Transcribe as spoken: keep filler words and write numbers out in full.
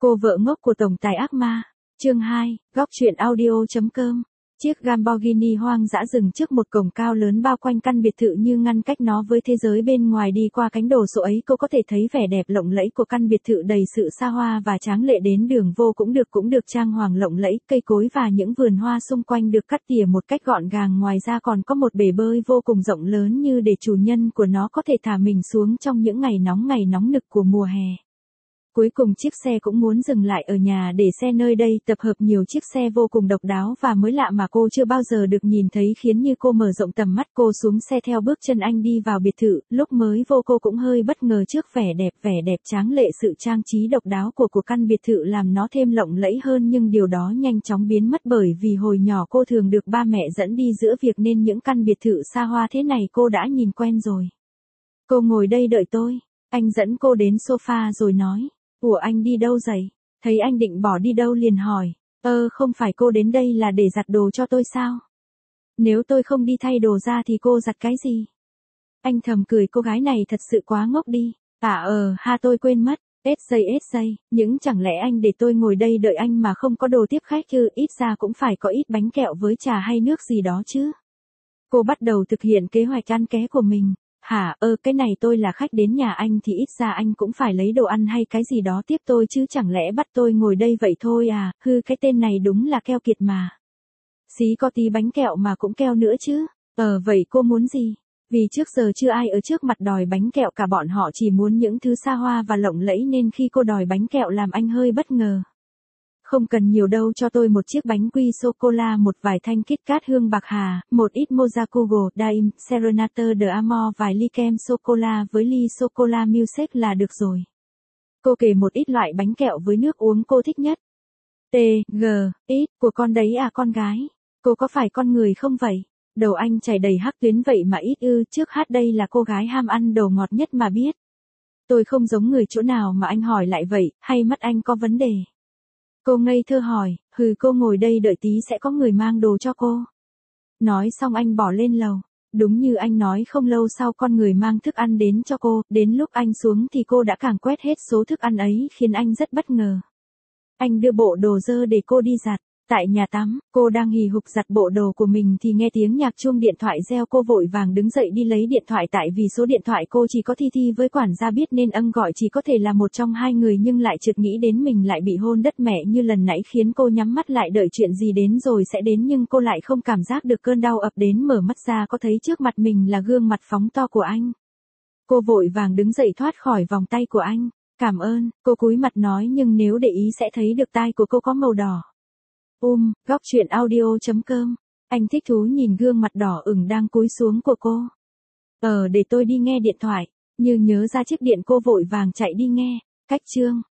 Cô vợ ngốc của tổng tài ác ma. Chương hai, góc truyện audio.com. Chiếc Lamborghini hoang dã dừng trước một cổng cao lớn bao quanh căn biệt thự như ngăn cách nó với thế giới bên ngoài. Đi qua cánh đồ sộ ấy, cô có thể thấy vẻ đẹp lộng lẫy của căn biệt thự đầy sự xa hoa và tráng lệ. Đến đường vô cũng được cũng được trang hoàng lộng lẫy, cây cối và những vườn hoa xung quanh được cắt tỉa một cách gọn gàng. Ngoài ra còn có một bể bơi vô cùng rộng lớn như để chủ nhân của nó có thể thả mình xuống trong những ngày nóng ngày nóng nực của mùa hè. Cuối cùng chiếc xe cũng muốn dừng lại ở nhà để xe. Nơi đây tập hợp nhiều chiếc xe vô cùng độc đáo và mới lạ mà cô chưa bao giờ được nhìn thấy, khiến như cô mở rộng tầm mắt. Cô xuống xe theo bước chân anh đi vào biệt thự. Lúc mới vô cô cũng hơi bất ngờ trước vẻ đẹp vẻ đẹp tráng lệ, sự trang trí độc đáo của của căn biệt thự làm nó thêm lộng lẫy hơn, nhưng điều đó nhanh chóng biến mất bởi vì hồi nhỏ cô thường được ba mẹ dẫn đi giữa việc nên những căn biệt thự xa hoa thế này cô đã nhìn quen rồi. Cô ngồi đây đợi tôi. Anh dẫn cô đến sofa rồi nói. Ủa anh đi đâu vậy? Thấy anh định bỏ đi đâu liền hỏi. Ơ không phải cô đến đây là để giặt đồ cho tôi sao? Nếu tôi không đi thay đồ ra thì cô giặt cái gì? Anh thầm cười, cô gái này thật sự quá ngốc đi. À ờ ha tôi quên mất. ét giây ét giây, những chẳng lẽ anh để tôi ngồi đây đợi anh mà không có đồ tiếp khách chứ? Ít ra cũng phải có ít bánh kẹo với trà hay nước gì đó chứ. Cô bắt đầu thực hiện kế hoạch ăn ké của mình. Hả, ơ cái này tôi là khách đến nhà anh thì ít ra anh cũng phải lấy đồ ăn hay cái gì đó tiếp tôi chứ, chẳng lẽ bắt tôi ngồi đây vậy thôi à? Hư, cái tên này đúng là keo kiệt mà. Xí có tí bánh kẹo mà cũng keo nữa chứ. Ờ vậy cô muốn gì? Vì trước giờ chưa ai ở trước mặt đòi bánh kẹo cả, bọn họ chỉ muốn những thứ xa hoa và lộng lẫy, nên khi cô đòi bánh kẹo làm anh hơi bất ngờ. Không cần nhiều đâu, cho tôi một chiếc bánh quy sô-cô-la, một vài thanh Kit Kat hương bạc hà, một ít mocha Kugo, Daim, Serenata de Amor, vài ly kem sô-cô-la với ly sô-cô-la milkshake là được rồi. Cô kể một ít loại bánh kẹo với nước uống cô thích nhất. T, G, ít, của con đấy à con gái? Cô có phải con người không vậy? Đầu anh chảy đầy hắc tuyến vậy mà ít ư? Trước hát đây là cô gái ham ăn đồ ngọt nhất mà biết. Tôi không giống người chỗ nào mà anh hỏi lại vậy, hay mắt anh có vấn đề? Cô ngây thơ hỏi. Hừ, cô ngồi đây đợi tí sẽ có người mang đồ cho cô. Nói xong anh bỏ lên lầu. Đúng như anh nói, không lâu sau con người mang thức ăn đến cho cô. Đến lúc anh xuống thì cô đã càng quét hết số thức ăn ấy, khiến anh rất bất ngờ. Anh đưa bộ đồ dơ để cô đi giặt. Tại nhà tắm, cô đang hì hục giặt bộ đồ của mình thì nghe tiếng nhạc chuông điện thoại reo. Cô vội vàng đứng dậy đi lấy điện thoại, tại vì số điện thoại cô chỉ có Thi Thi với quản gia biết nên ân gọi chỉ có thể là một trong hai người, nhưng lại chợt nghĩ đến mình lại bị hôn đất mẹ như lần nãy, khiến cô nhắm mắt lại đợi chuyện gì đến rồi sẽ đến, nhưng cô lại không cảm giác được cơn đau ập đến. Mở mắt ra có thấy trước mặt mình là gương mặt phóng to của anh. Cô vội vàng đứng dậy thoát khỏi vòng tay của anh. Cảm ơn, cô cúi mặt nói, nhưng nếu để ý sẽ thấy được tai của cô có màu đỏ. Um, góc truyện audio.com. Anh thích thú nhìn gương mặt đỏ ửng đang cúi xuống của cô. Ờ để tôi đi nghe điện thoại. Như nhớ ra chiếc điện, cô vội vàng chạy đi nghe. Cách chương.